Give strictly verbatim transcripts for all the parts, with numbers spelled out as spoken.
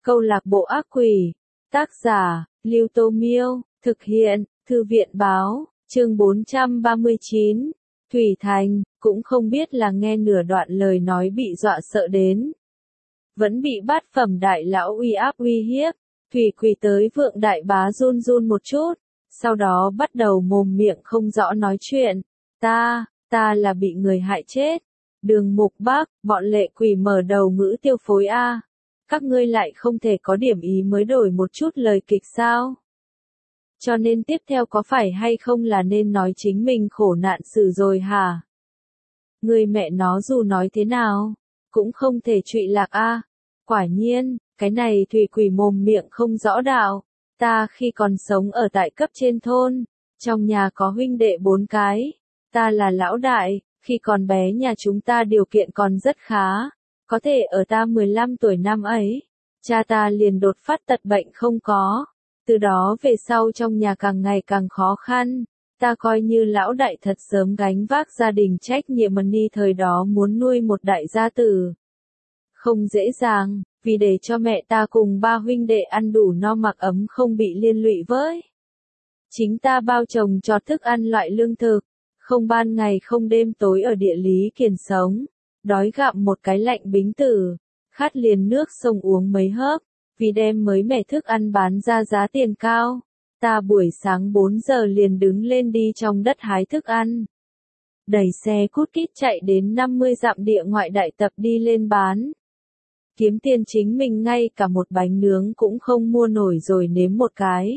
Câu lạc bộ ác quỷ. Tác giả, Lưu Tô Miêu. Thực hiện, Thư viện Báo. Chương bốn trăm ba mươi chín. Thủy Thành, cũng không biết là nghe nửa đoạn lời nói bị dọa sợ đến. Vẫn bị bát phẩm đại lão uy áp uy hiếp. Thủy quỳ tới Vượng đại bá run run một chút. Sau đó bắt đầu mồm miệng không rõ nói chuyện. Ta, ta là bị người hại chết. Đường Mục Bác, bọn lệ quỷ mở đầu ngữ tiêu phối A. Các ngươi lại không thể có điểm ý mới đổi một chút lời kịch sao? Cho nên tiếp theo có phải hay không là nên nói chính mình khổ nạn sự rồi hả? Người mẹ nó dù nói thế nào, cũng không thể trụy lạc A. Quả nhiên, cái này thủy quỷ mồm miệng không rõ đạo. Ta khi còn sống ở tại cấp trên thôn, trong nhà có huynh đệ bốn cái. Ta là lão đại, khi còn bé nhà chúng ta điều kiện còn rất khá. Có thể ở ta mười lăm tuổi năm ấy, cha ta liền đột phát tật bệnh không có. Từ đó về sau trong nhà càng ngày càng khó khăn. Ta coi như lão đại thật sớm gánh vác gia đình trách nhiệm ni thời đó muốn nuôi một đại gia tử. Không dễ dàng, vì để cho mẹ ta cùng ba huynh đệ ăn đủ no mặc ấm không bị liên lụy với. Chính ta bao trồng cho thức ăn loại lương thực, không ban ngày không đêm tối ở địa lý kiền sống. Đói gặm một cái lạnh bính tử, khát liền nước sông uống mấy hớp, vì đem mới mẻ thức ăn bán ra giá tiền cao. Ta buổi sáng bốn giờ liền đứng lên đi trong đất hái thức ăn. Đẩy xe cút kít chạy đến năm mươi dặm địa ngoại đại tập đi lên bán. Kiếm tiền chính mình ngay cả một bánh nướng cũng không mua nổi rồi nếm một cái.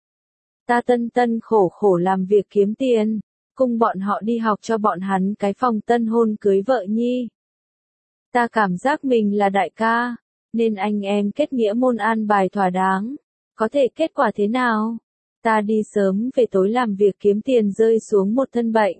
Ta tân tân khổ khổ làm việc kiếm tiền, cùng bọn họ đi học cho bọn hắn cái phòng tân hôn cưới vợ nhi. Ta cảm giác mình là đại ca, nên anh em kết nghĩa môn an bài thỏa đáng. Có thể kết quả thế nào? Ta đi sớm về tối làm việc kiếm tiền rơi xuống một thân bệnh.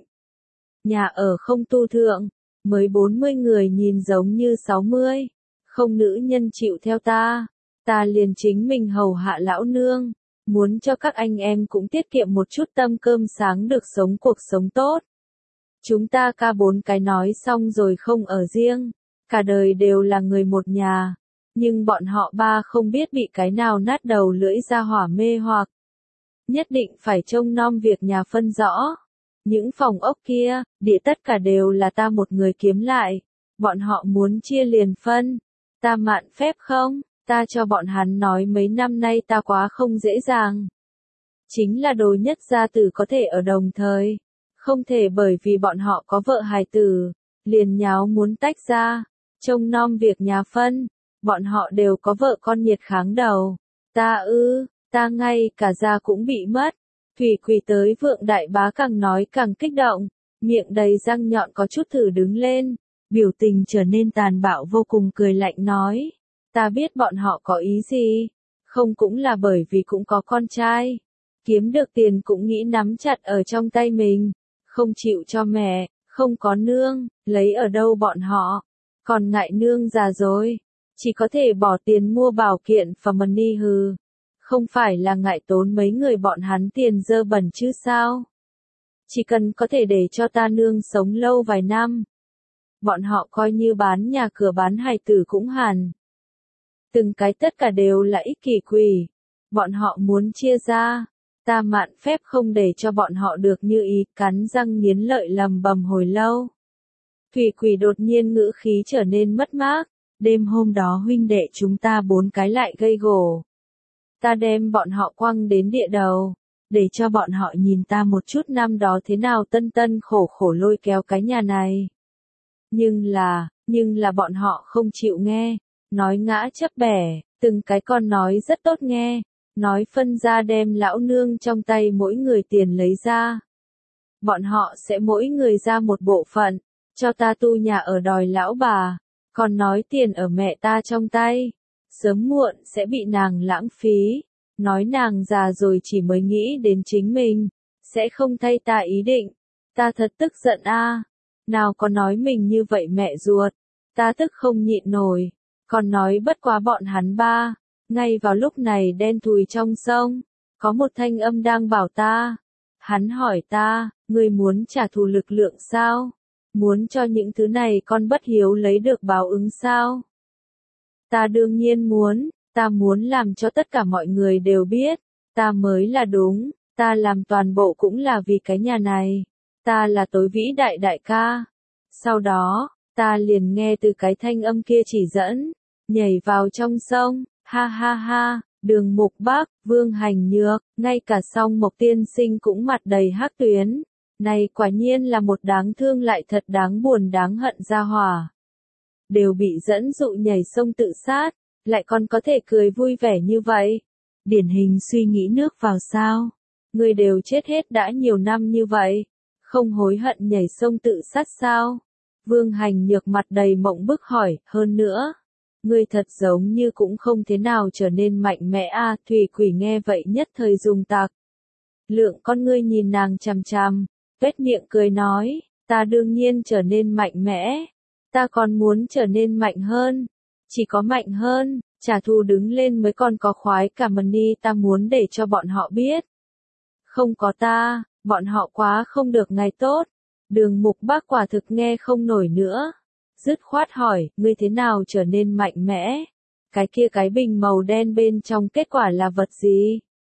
Nhà ở không tu thượng, mới bốn mươi người nhìn giống như sáu mươi. Không nữ nhân chịu theo ta. Ta liền chính mình hầu hạ lão nương. Muốn cho các anh em cũng tiết kiệm một chút tâm cơm sáng được sống cuộc sống tốt. Chúng ta ca bốn cái nói xong rồi không ở riêng. Cả đời đều là người một nhà. Nhưng bọn họ ba không biết bị cái nào nát đầu lưỡi ra hỏa mê hoặc. Nhất định phải trông nom việc nhà phân rõ. Những phòng ốc kia, địa tất cả đều là ta một người kiếm lại. Bọn họ muốn chia liền phân. Ta mạn phép không? Ta cho bọn hắn nói mấy năm nay ta quá không dễ dàng. Chính là đồ nhất gia tử có thể ở đồng thời. Không thể bởi vì bọn họ có vợ hài tử, liền nháo muốn tách ra. Trông nom việc nhà phân, bọn họ đều có vợ con nhiệt kháng đầu. Ta ư, ta ngay cả da cũng bị mất. Thủy quỳ tới Vượng đại bá càng nói càng kích động, miệng đầy răng nhọn có chút thử đứng lên, biểu tình trở nên tàn bạo vô cùng cười lạnh nói. Ta biết bọn họ có ý gì, không cũng là bởi vì cũng có con trai. Kiếm được tiền cũng nghĩ nắm chặt ở trong tay mình, không chịu cho mẹ, không có nương, lấy ở đâu bọn họ. Còn ngại nương già rồi, chỉ có thể bỏ tiền mua bảo kiện và money hừ. Không phải là ngại tốn mấy người bọn hắn tiền dơ bẩn chứ sao? Chỉ cần có thể để cho ta nương sống lâu vài năm. Bọn họ coi như bán nhà cửa bán hài tử cũng hẳn. Từng cái tất cả đều là ích kỷ quỷ. Bọn họ muốn chia ra. Ta mạn phép không để cho bọn họ được như ý, cắn răng nghiến lợi lầm bầm hồi lâu. Thủy quỷ đột nhiên ngữ khí trở nên mất mát. Đêm hôm đó huynh đệ chúng ta bốn cái lại gây gổ. Ta đem bọn họ quăng đến địa đầu, để cho bọn họ nhìn ta một chút năm đó thế nào tân tân khổ khổ lôi kéo cái nhà này. Nhưng là, nhưng là bọn họ không chịu nghe, nói ngã chấp bẻ, từng cái con nói rất tốt nghe, nói phân ra đem lão nương trong tay mỗi người tiền lấy ra. Bọn họ sẽ mỗi người ra một bộ phận, cho ta tu nhà ở đòi lão bà, còn nói tiền ở mẹ ta trong tay. Sớm muộn sẽ bị nàng lãng phí, nói nàng già rồi chỉ mới nghĩ đến chính mình, sẽ không thay ta ý định. Ta thật tức giận a, nào có nói mình như vậy mẹ ruột, ta tức không nhịn nổi, còn nói bất quá bọn hắn ba. Ngay vào lúc này đen thùi trong sông, có một thanh âm đang bảo ta. Hắn hỏi ta, ngươi muốn trả thù lực lượng sao? Muốn cho những thứ này con bất hiếu lấy được báo ứng sao? Ta đương nhiên muốn, Ta muốn làm cho tất cả mọi người đều biết, ta mới là đúng, ta làm toàn bộ cũng là vì cái nhà này, ta là tối vĩ đại đại ca. Sau đó, ta liền nghe từ cái thanh âm kia chỉ dẫn, nhảy vào trong sông, ha ha ha, Đường Mục Bắc, Vương Hành Nhược, ngay cả Song Mộc tiên sinh cũng mặt đầy hắc tuyến. Này quả nhiên là một đáng thương lại thật đáng buồn đáng hận gia hỏa. Đều bị dẫn dụ nhảy sông tự sát, lại còn có thể cười vui vẻ như vậy. Điển hình suy nghĩ nước vào sao. Người đều chết hết đã nhiều năm như vậy, không hối hận nhảy sông tự sát sao? Vương Hành Nhược mặt đầy mộng bức hỏi, hơn nữa. Ngươi thật giống như cũng không thế nào trở nên mạnh mẽ a. À, Thủy Quỷ nghe vậy nhất thời dùng tạc. Lượng con ngươi nhìn nàng chằm chằm, tuét miệng cười nói, ta đương nhiên trở nên mạnh mẽ, ta còn muốn trở nên mạnh hơn, chỉ có mạnh hơn, trả thù đứng lên mới còn có khoái cả money, ta muốn để cho bọn họ biết. Không có ta, bọn họ quá không được ngày tốt. Đường Mục Bác quả thực nghe không nổi nữa. Dứt khoát hỏi, ngươi thế nào trở nên mạnh mẽ? Cái kia cái bình màu đen bên trong kết quả là vật gì?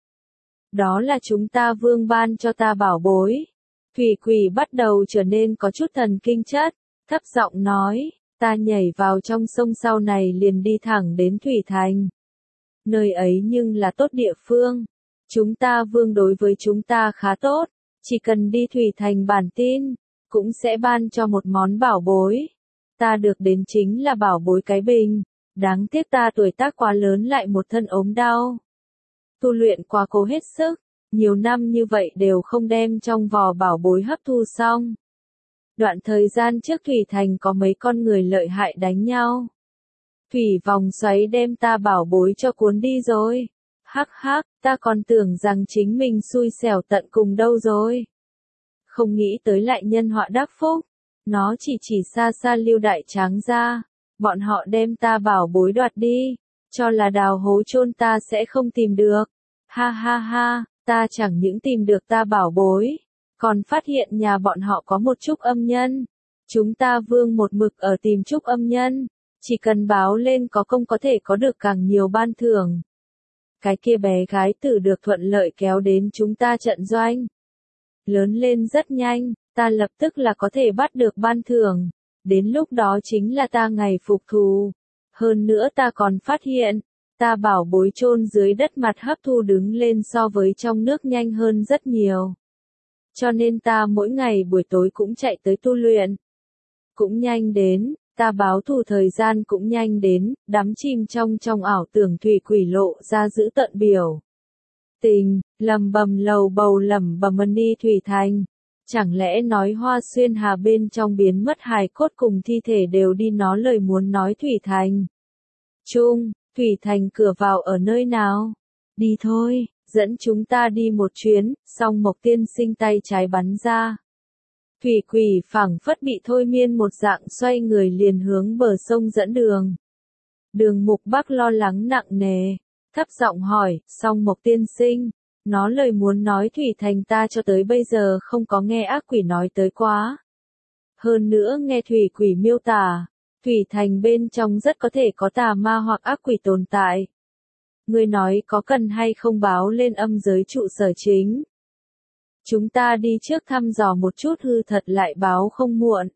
Đó là chúng ta vương ban cho ta bảo bối. Thủy Quỷ bắt đầu trở nên có chút thần kinh chất, thấp giọng nói, ta nhảy vào trong sông sau này liền đi thẳng đến Thủy Thành. Nơi ấy nhưng là tốt địa phương. Chúng ta vương đối với chúng ta khá tốt, chỉ cần đi Thủy Thành bản tin, cũng sẽ ban cho một món bảo bối. Ta được đến chính là bảo bối cái bình, đáng tiếc ta tuổi tác quá lớn lại một thân ốm đau. Tu luyện quá cố hết sức, nhiều năm như vậy đều không đem trong vò bảo bối hấp thu xong. Đoạn thời gian trước Thủy Thành có mấy con người lợi hại đánh nhau. Thủy vòng xoáy đem ta bảo bối cho cuốn đi rồi. Hắc hắc, ta còn tưởng rằng chính mình xui xẻo tận cùng đâu rồi. Không nghĩ tới lại nhân họa đắc phúc. Nó chỉ chỉ xa xa Lưu Đại Tráng ra. Bọn họ đem ta bảo bối đoạt đi. Cho là đào hố chôn ta sẽ không tìm được. Ha ha ha, ta chẳng những tìm được ta bảo bối. Còn phát hiện nhà bọn họ có một trúc âm nhân. Chúng ta vương một mực ở tìm trúc âm nhân. Chỉ cần báo lên có công có thể có được càng nhiều ban thưởng. Cái kia bé gái tử được thuận lợi kéo đến chúng ta trận doanh. Lớn lên rất nhanh, ta lập tức là có thể bắt được ban thưởng. Đến lúc đó chính là ta ngày phục thù. Hơn nữa ta còn phát hiện, ta bảo bối chôn dưới đất mặt hấp thu đứng lên so với trong nước nhanh hơn rất nhiều. Cho nên ta mỗi ngày buổi tối cũng chạy tới tu luyện. Cũng nhanh đến, ta báo thù thời gian cũng nhanh đến, đắm chìm trong trong ảo tưởng Thủy Quỷ lộ ra giữ tận biểu. Tình, lầm bầm lầu bầu lầm bầm money Thủy Thành. Chẳng lẽ nói Hoa Xuyên Hà bên trong biến mất hài cốt cùng thi thể đều đi nó lời muốn nói Thủy Thành. Trung, Thủy Thành cửa vào ở nơi nào? Đi thôi, dẫn chúng ta đi một chuyến, Song Mộc tiên sinh tay trái bắn ra. Thủy Quỷ phảng phất bị thôi miên một dạng xoay người liền hướng bờ sông dẫn đường. Đường Mục Bắc lo lắng nặng nề, thấp giọng hỏi, Song Mộc tiên sinh, nó lời muốn nói Thủy Thành ta cho tới bây giờ không có nghe ác quỷ nói tới quá. Hơn nữa nghe Thủy Quỷ miêu tả, Thủy Thành bên trong rất có thể có tà ma hoặc ác quỷ tồn tại. Ngươi nói có cần hay không báo lên âm giới trụ sở chính? Chúng ta đi trước thăm dò một chút hư thật lại báo không muộn.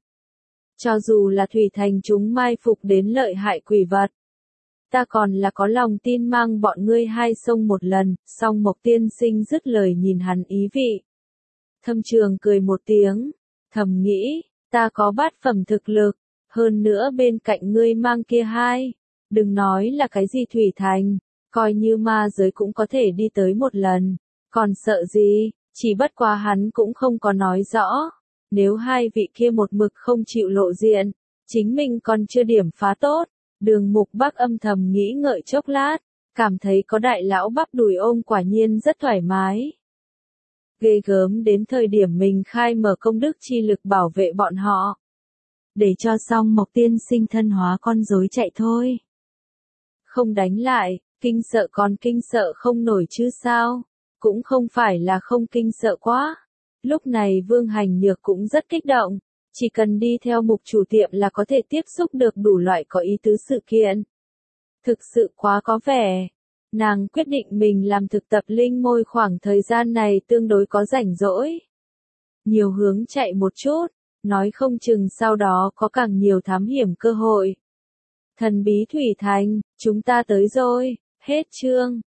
Cho dù là Thủy Thành chúng mai phục đến lợi hại quỷ vật. Ta còn là có lòng tin mang bọn ngươi hai sông một lần, Song Mộc tiên sinh dứt lời nhìn hắn ý vị. Thâm Trường cười một tiếng, thầm nghĩ, ta có bát phẩm thực lực, hơn nữa bên cạnh ngươi mang kia hai, đừng nói là cái gì Thủy Thành, coi như ma giới cũng có thể đi tới một lần, còn sợ gì, chỉ bất quá hắn cũng không có nói rõ, nếu hai vị kia một mực không chịu lộ diện, chính mình còn chưa điểm phá tốt. Đường Mục Bắc âm thầm nghĩ ngợi chốc lát, cảm thấy có đại lão bắp đùi ôm quả nhiên rất thoải mái. Ghê gớm đến thời điểm mình khai mở công đức chi lực bảo vệ bọn họ. Để cho Song Mộc tiên sinh thân hóa con rối chạy thôi. Không đánh lại, kinh sợ còn kinh sợ không nổi chứ sao, cũng không phải là không kinh sợ quá. Lúc này Vương Hành Nhược cũng rất kích động. Chỉ cần đi theo mục chủ tiệm là có thể tiếp xúc được đủ loại có ý tứ sự kiện. Thực sự quá có vẻ. Nàng quyết định mình làm thực tập linh môi khoảng thời gian này tương đối có rảnh rỗi. Nhiều hướng chạy một chút, nói không chừng sau đó có càng nhiều thám hiểm cơ hội. Thần bí Thủy Thành, chúng ta tới rồi, hết chương.